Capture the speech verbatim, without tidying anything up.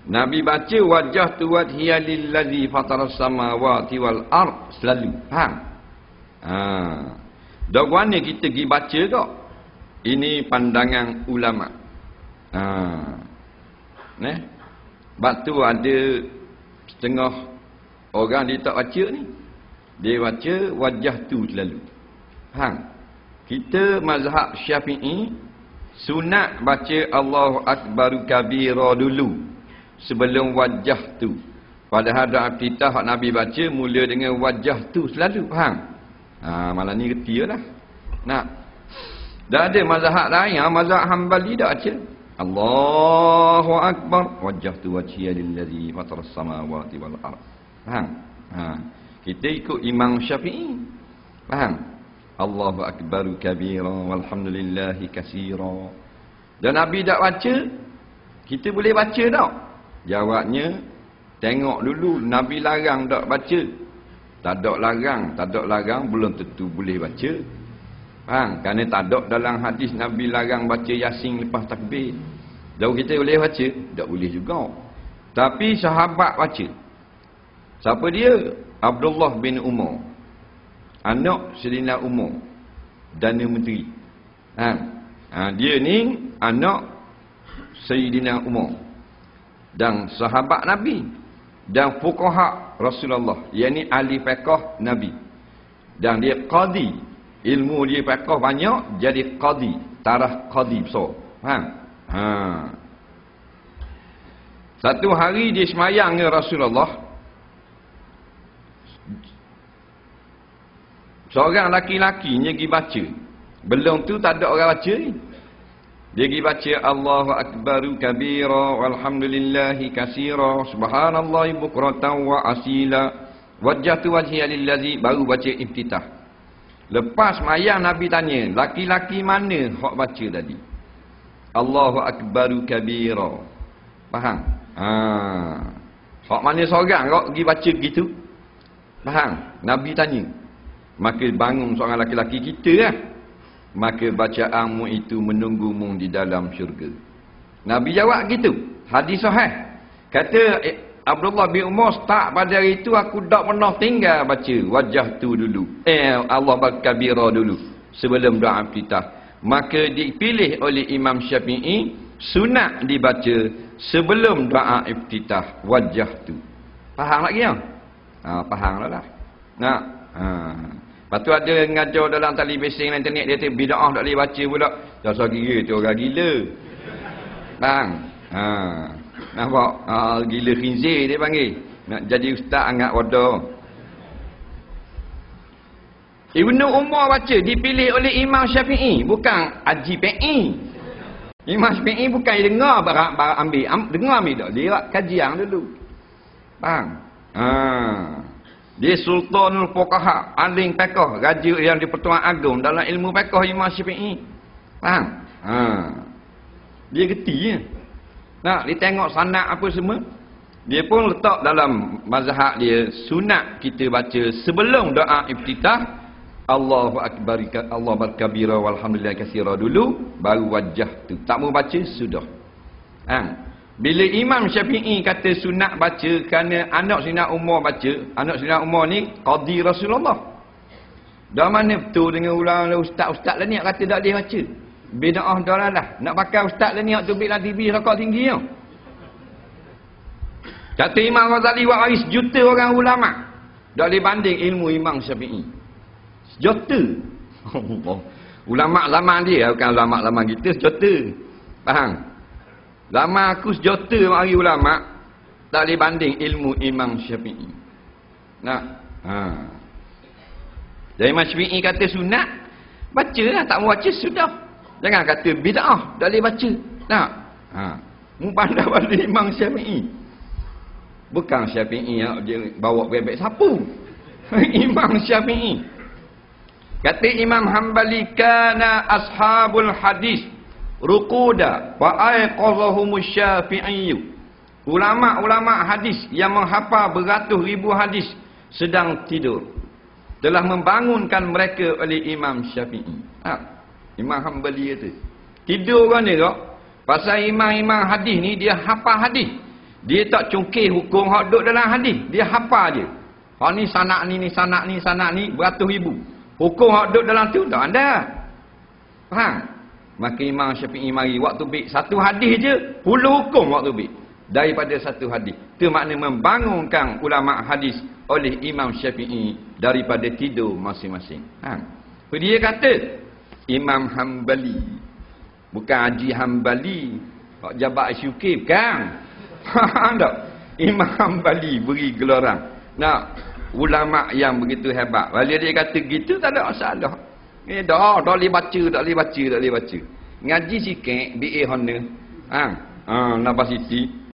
Nabi baca wajah tu wajhiya lillazi fataras samawati wal ard selalu. Faham? Ha. Dak mana kita pergi baca tak? Ini pandangan ulama. Ha. Neh. Sebab tu ada setengah orang dia tak baca ni. Dia baca wajah tu selalu. Faham? Kita mazhab Syafi'i sunat baca Allahu Akbar kabira dulu sebelum wajah tu. Padahal doa iftitah hak Nabi baca mula dengan wajah tu selalu. Faham? Ha, malam ni reti lah. Nak. Dah ada mazhab lain, mazhab Hanbali dah baca Allahu Akbar wajah tu wajhiya lillazi fataras samawati wal ard. Faham? Ha. Kita ikut Imam Syafi'i. Faham? Allahu Akbar kabira walhamdulillahi katsira. Dan Nabi tak baca, kita boleh baca tak? Jawabnya, tengok dulu Nabi larang tak baca. Tak ada larang, tak ada larang belum tentu boleh baca. Faham? Kerana tak ada dalam hadis Nabi larang baca Yasin lepas takbir. Jauh kita boleh baca? Tak boleh juga. Tapi sahabat baca. Siapa dia? Abdullah bin Umar, anak Sayyidina Umar, Perdana Menteri. Ha. Ha, dia ni anak Sayyidina Umar dan sahabat Nabi dan fuqaha Rasulullah, yakni ahli fiqh Nabi. Dan dia qadi, ilmu dia fiqh banyak, jadi qadi, tarah qadi besar. Faham? Ha. Satu hari dia semayang dengan Rasulullah. Seorang laki-laki dia pergi baca. Belum tu tak ada orang baca ni. Dia pergi baca Allahu Akbaru kabira walhamdulillahi katsira subhanallahi bukratan wa asila wajjahtu wajhiya lillazi, baru baca iftitah. Lepas mayang Nabi tanya, laki-laki mana hak baca tadi? Allahu Akbaru kabira. Faham? Ha. Hak mana seorang kau pergi baca gitu? Faham? Nabi tanya. Maka bangun seorang laki-laki kita lah. Maka bacaanmu itu menunggumu di dalam syurga. Nabi jawab gitu. Hadis sahih. Kata Abdullah bin Umar, start pada hari itu aku tak pernah tinggal baca wajah tu dulu. Eh Allah Akbar dulu sebelum doa iftitah. Maka dipilih oleh Imam Syafi'i sunat dibaca sebelum doa iftitah wajah tu. Faham lagi tak? Ha, faham lah lah. Nak? Ha. Lepas tu ada ngajar dalam tali bising internet, dia kata bid'ah tak boleh baca pula. Dasar kira tu orang gila. Bang. Ha. Nampak? Ha, gila khinzir dia panggil. Nak jadi ustaz angkat wadah. Ibnu Umar baca, dipilih oleh Imam Syafi'i, bukan Haji P I. Imam Syafi'i bukan dia dengar barak-barak ambil. Am, dengar ambil tak? Dia kajian dulu. Bang. Ha. Dia Sultanul Fuqaha, alim fiqh, raja yang di Pertuan Agong dalam ilmu fiqh Imam Syafi'i. Faham? Ha. Dia geti je. Nak dia tengok sanad apa semua. Dia pun letak dalam mazhab dia sunat kita baca sebelum doa iftitah Allahu Akbar, Allahu kabira walhamdulillahi katsira dulu, baru wajah tu. Tak mau baca sudah. Ha. Bila Imam Syafi'i kata sunat baca kerana anak Sayyidina Umar baca, anak Sayyidina Umar ni qadi Rasulullah. Dah mana betul dengan ulang ustaz-ustaz lah ni kata tak boleh baca. Bid'ah dalalah. Nak pakai ustaz lah ni tu bila T V rakak tinggi tau. Kata Imam Ghazali wa aris juta orang ulama. Tak boleh banding ilmu Imam Syafi'i. Sejuta. Ulama zaman dia bukan ulama zaman kita sejuta. Faham? Lama aku sejuta mari ulama, tak boleh banding ilmu Imam Syafi'i. Nak? Ha. Jadi Imam Syafi'i kata sunat, bacalah, tak mau baca sudah. Jangan kata bid'ah, tak boleh baca. Nak? Ha. Mu pandai balik Imam Syafi'i. Bukan Syafi'i yang dia bawa bebek sapu. Imam Syafi'i. Kata Imam Hanbali, kana ashabul hadis ruquda wa aiqadhahumus Syafi'i. Ulama-ulama hadis yang menghafal beratus ribu hadis sedang tidur, telah membangunkan mereka oleh Imam Syafi'i. Ha. Imam Hanbali kata tidur kan dia tak? Pasal imam-imam hadis ni dia hafal hadis. Dia tak cungkih hukum hak duduk dalam hadis. Dia hafal je. Hak ni sanak ni, ni sanak ni, sanak ni, beratus ribu. Hukum hak duduk dalam tu tak ada. Faham? Maka Imam Syafi'i mari waktu bik satu hadis je, puluh hukum waktu bik. Daripada satu hadis. Itu makna membangunkan ulama hadis oleh Imam Syafi'i daripada tidur masing-masing. Ha. Dia kata, Imam Hanbali. Bukan Haji Hanbali. Hak jabat S U K bukan. Faham tak? Imam Hanbali beri gelarang. Nah, ulama yang begitu hebat. Bila dia kata gitu tak ada masalah. Eh dah, tak boleh baca, tak boleh baca, tak boleh baca. Ngaji sikit B A Honor. Ha, ha University